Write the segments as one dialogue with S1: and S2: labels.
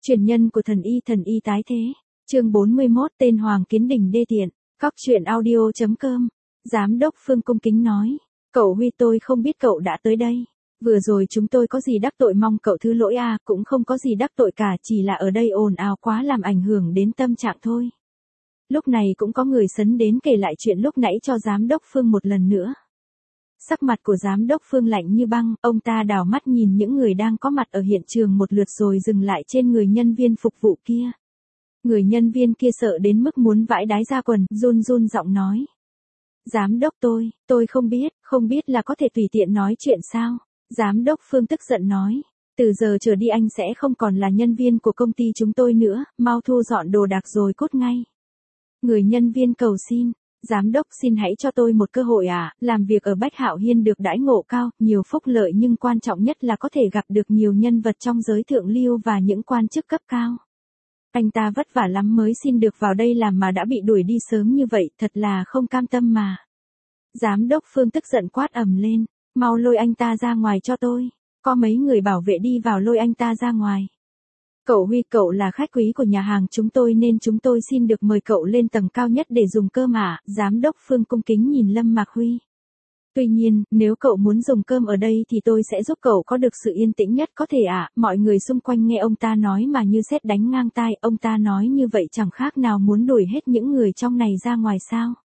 S1: Truyền nhân của thần y tái thế. Chương 41 tên Hoàng Kiến Đình đê tiện. Cóc truyện audio.com. Giám đốc Phương cung kính nói. Cậu Huy, tôi không biết cậu đã tới đây. Vừa rồi chúng tôi có gì đắc tội, mong cậu thứ lỗi à, cũng không có gì đắc tội cả, chỉ là ở đây ồn ào quá làm ảnh hưởng đến tâm trạng thôi. Lúc này cũng có người sấn đến kể lại chuyện lúc nãy cho giám đốc Phương một lần nữa. Sắc mặt của giám đốc Phương lạnh như băng, ông ta đảo mắt nhìn những người đang có mặt ở hiện trường một lượt rồi dừng lại trên người nhân viên phục vụ kia. Người nhân viên kia sợ đến mức muốn vãi đái ra quần, run run giọng nói. Giám đốc, tôi không biết là có thể tùy tiện nói chuyện sao? Giám đốc Phương tức giận nói. Từ giờ trở đi anh sẽ không còn là nhân viên của công ty chúng tôi nữa, mau thu dọn đồ đạc rồi cút ngay. Người nhân viên cầu xin. Giám đốc, xin hãy cho tôi một cơ hội làm việc ở Bách Hạo Hiên được đãi ngộ cao, nhiều phúc lợi, nhưng quan trọng nhất là có thể gặp được nhiều nhân vật trong giới thượng lưu và những quan chức cấp cao. Anh ta vất vả lắm mới xin được vào đây làm mà đã bị đuổi đi sớm như vậy, thật là không cam tâm mà. Giám đốc Phương tức giận quát ầm lên, mau lôi anh ta ra ngoài cho tôi. Có mấy người bảo vệ đi vào lôi anh ta ra ngoài. Cậu Huy, cậu là khách quý của nhà hàng chúng tôi nên chúng tôi xin được mời cậu lên tầng cao nhất để dùng cơm ạ. Giám đốc Phương cung kính nhìn Lâm Mạc Huy. Tuy nhiên, nếu cậu muốn dùng cơm ở đây thì tôi sẽ giúp cậu có được sự yên tĩnh nhất có thể ạ. Mọi người xung quanh nghe ông ta nói mà như sét đánh ngang tai, ông ta nói như vậy chẳng khác nào muốn đuổi hết những người trong này ra ngoài sao.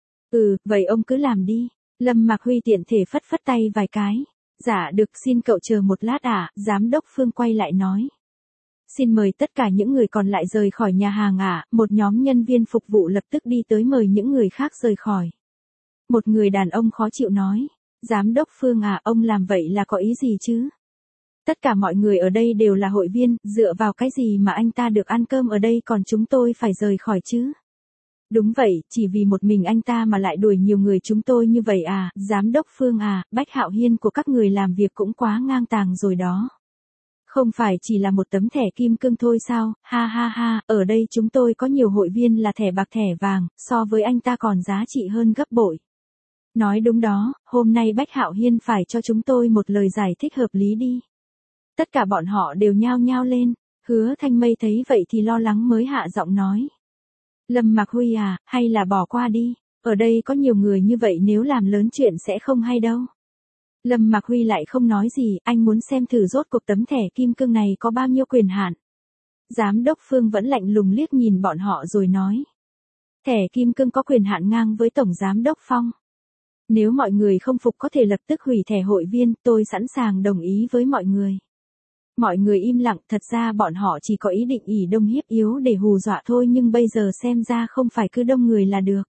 S1: Vậy ông cứ làm đi. Lâm Mạc Huy tiện thể phất phất tay vài cái. Dạ được, xin cậu chờ một lát ạ. Giám đốc Phương quay lại nói. Xin mời tất cả những người còn lại rời khỏi nhà hàng ạ. Một nhóm nhân viên phục vụ lập tức đi tới mời những người khác rời khỏi. Một người đàn ông khó chịu nói. Giám đốc Phương ông làm vậy là có ý gì chứ? Tất cả mọi người ở đây đều là hội viên, dựa vào cái gì mà anh ta được ăn cơm ở đây còn chúng tôi phải rời khỏi chứ? Đúng vậy, chỉ vì một mình anh ta mà lại đuổi nhiều người chúng tôi như vậy Giám đốc Phương Bách Hạo Hiên của các người làm việc cũng quá ngang tàng rồi đó. Không phải chỉ là một tấm thẻ kim cương thôi sao, ha ha ha, ở đây chúng tôi có nhiều hội viên là thẻ bạc thẻ vàng, so với anh ta còn giá trị hơn gấp bội. Nói đúng đó, hôm nay Bách Hạo Hiên phải cho chúng tôi một lời giải thích hợp lý đi. Tất cả bọn họ đều nhao nhao lên, Hứa Thanh Mây thấy vậy thì lo lắng mới hạ giọng nói. Lâm Mạc Huy hay là bỏ qua đi, ở đây có nhiều người như vậy nếu làm lớn chuyện sẽ không hay đâu. Lâm Mạc Huy lại không nói gì, anh muốn xem thử rốt cuộc tấm thẻ kim cương này có bao nhiêu quyền hạn. Giám đốc Phương vẫn lạnh lùng liếc nhìn bọn họ rồi nói. Thẻ kim cương có quyền hạn ngang với Tổng Giám đốc Phong. Nếu mọi người không phục có thể lập tức hủy thẻ hội viên, tôi sẵn sàng đồng ý với mọi người. Mọi người im lặng, thật ra bọn họ chỉ có ý định ỷ đông hiếp yếu để hù dọa thôi, nhưng bây giờ xem ra không phải cứ đông người là được.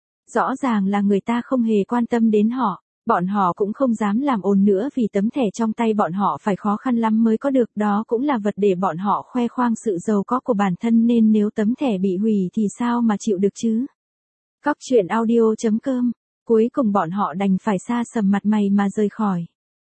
S1: Rõ ràng là người ta không hề quan tâm đến họ. Bọn họ cũng không dám làm ồn nữa vì tấm thẻ trong tay bọn họ phải khó khăn lắm mới có được, đó cũng là vật để bọn họ khoe khoang sự giàu có của bản thân, nên nếu tấm thẻ bị hủy thì sao mà chịu được chứ. Cóc truyện audio.com. Cuối cùng bọn họ đành phải xa sầm mặt mày mà rời khỏi.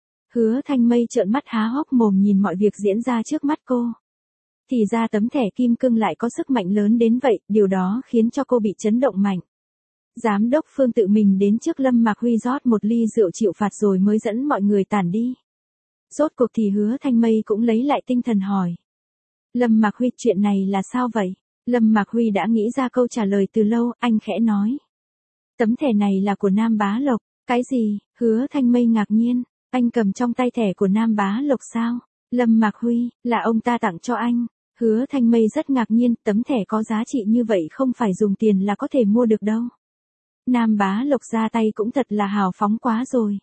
S1: Hứa Thanh Mây trợn mắt há hốc mồm nhìn mọi việc diễn ra trước mắt cô. Thì ra tấm thẻ kim cương lại có sức mạnh lớn đến vậy, điều đó khiến cho cô bị chấn động mạnh. Giám đốc Phương tự mình đến trước Lâm Mạc Huy rót một ly rượu chịu phạt rồi mới dẫn mọi người tản đi. Rốt cuộc thì Hứa Thanh Mây cũng lấy lại tinh thần hỏi. Lâm Mạc Huy, chuyện này là sao vậy? Lâm Mạc Huy đã nghĩ ra câu trả lời từ lâu, anh khẽ nói. Tấm thẻ này là của Nam Bá Lộc. Cái gì? Hứa Thanh Mây ngạc nhiên. Anh cầm trong tay thẻ của Nam Bá Lộc sao? Lâm Mạc Huy, là ông ta tặng cho anh. Hứa Thanh Mây rất ngạc nhiên, tấm thẻ có giá trị như vậy không phải dùng tiền là có thể mua được đâu. Nam Bá Lộc ra tay cũng thật là hào phóng quá rồi.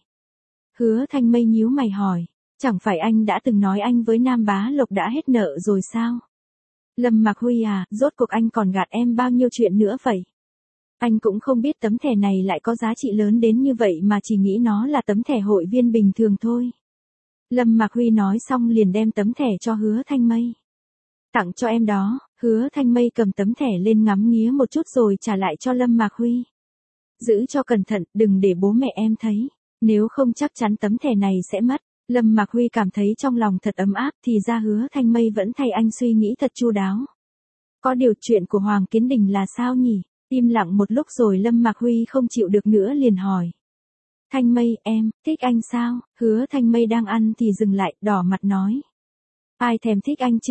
S1: Hứa Thanh Mây nhíu mày hỏi, chẳng phải anh đã từng nói anh với Nam Bá Lộc đã hết nợ rồi sao? Lâm Mạc Huy rốt cuộc anh còn gạt em bao nhiêu chuyện nữa vậy? Anh cũng không biết tấm thẻ này lại có giá trị lớn đến như vậy mà chỉ nghĩ nó là tấm thẻ hội viên bình thường thôi. Lâm Mạc Huy nói xong liền đem tấm thẻ cho Hứa Thanh Mây. Tặng cho em đó. Hứa Thanh Mây cầm tấm thẻ lên ngắm nghía một chút rồi trả lại cho Lâm Mạc Huy. Giữ cho cẩn thận, đừng để bố mẹ em thấy, nếu không chắc chắn tấm thẻ này sẽ mất. Lâm Mạc Huy cảm thấy trong lòng thật ấm áp, thì ra Hứa Thanh Mây vẫn thay anh suy nghĩ thật chu đáo. Có điều chuyện của Hoàng Kiến Đình là sao nhỉ? Im lặng một lúc rồi Lâm Mạc Huy không chịu được nữa liền hỏi. Thanh Mây, em, thích anh sao? Hứa Thanh Mây đang ăn thì dừng lại, đỏ mặt nói. Ai thèm thích anh chứ?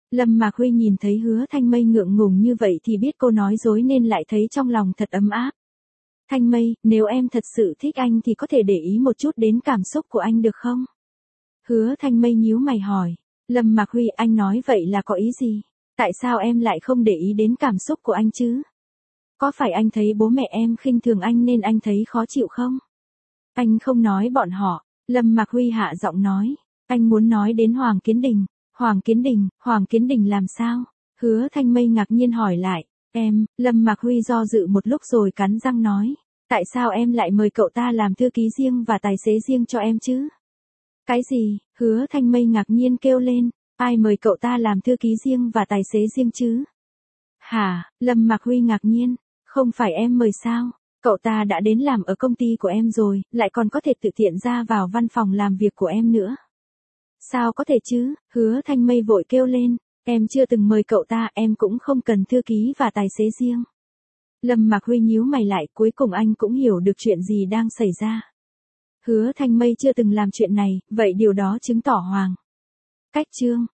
S1: Lâm Mạc Huy nhìn thấy Hứa Thanh Mây ngượng ngùng như vậy thì biết cô nói dối nên lại thấy trong lòng thật ấm áp. Thanh Mây, nếu em thật sự thích anh thì có thể để ý một chút đến cảm xúc của anh được không? Hứa Thanh Mây nhíu mày hỏi. Lâm Mạc Huy, anh nói vậy là có ý gì? Tại sao em lại không để ý đến cảm xúc của anh chứ? Có phải anh thấy bố mẹ em khinh thường anh nên anh thấy khó chịu không? Anh không nói bọn họ. Lâm Mạc Huy hạ giọng nói. Anh muốn nói đến Hoàng Kiến Đình. Hoàng Kiến Đình làm sao? Hứa Thanh Mây ngạc nhiên hỏi lại. Lâm Mạc Huy do dự một lúc rồi cắn răng nói. Tại sao em lại mời cậu ta làm thư ký riêng và tài xế riêng cho em chứ? Cái gì? Hứa Thanh Mây ngạc nhiên kêu lên. Ai mời cậu ta làm thư ký riêng và tài xế riêng chứ? Hả? Lâm Mạc Huy ngạc nhiên. Không phải em mời sao? Cậu ta đã đến làm ở công ty của em rồi, lại còn có thể tự tiện ra vào văn phòng làm việc của em nữa. Sao có thể chứ? Hứa Thanh Mây vội kêu lên. Em chưa từng mời cậu ta, em cũng không cần thư ký và tài xế riêng. Lâm Mạc Huy nhíu mày lại, cuối cùng anh cũng hiểu được chuyện gì đang xảy ra. Hứa Thanh Mây chưa từng làm chuyện này, vậy điều đó chứng tỏ Hoàng Cách Trương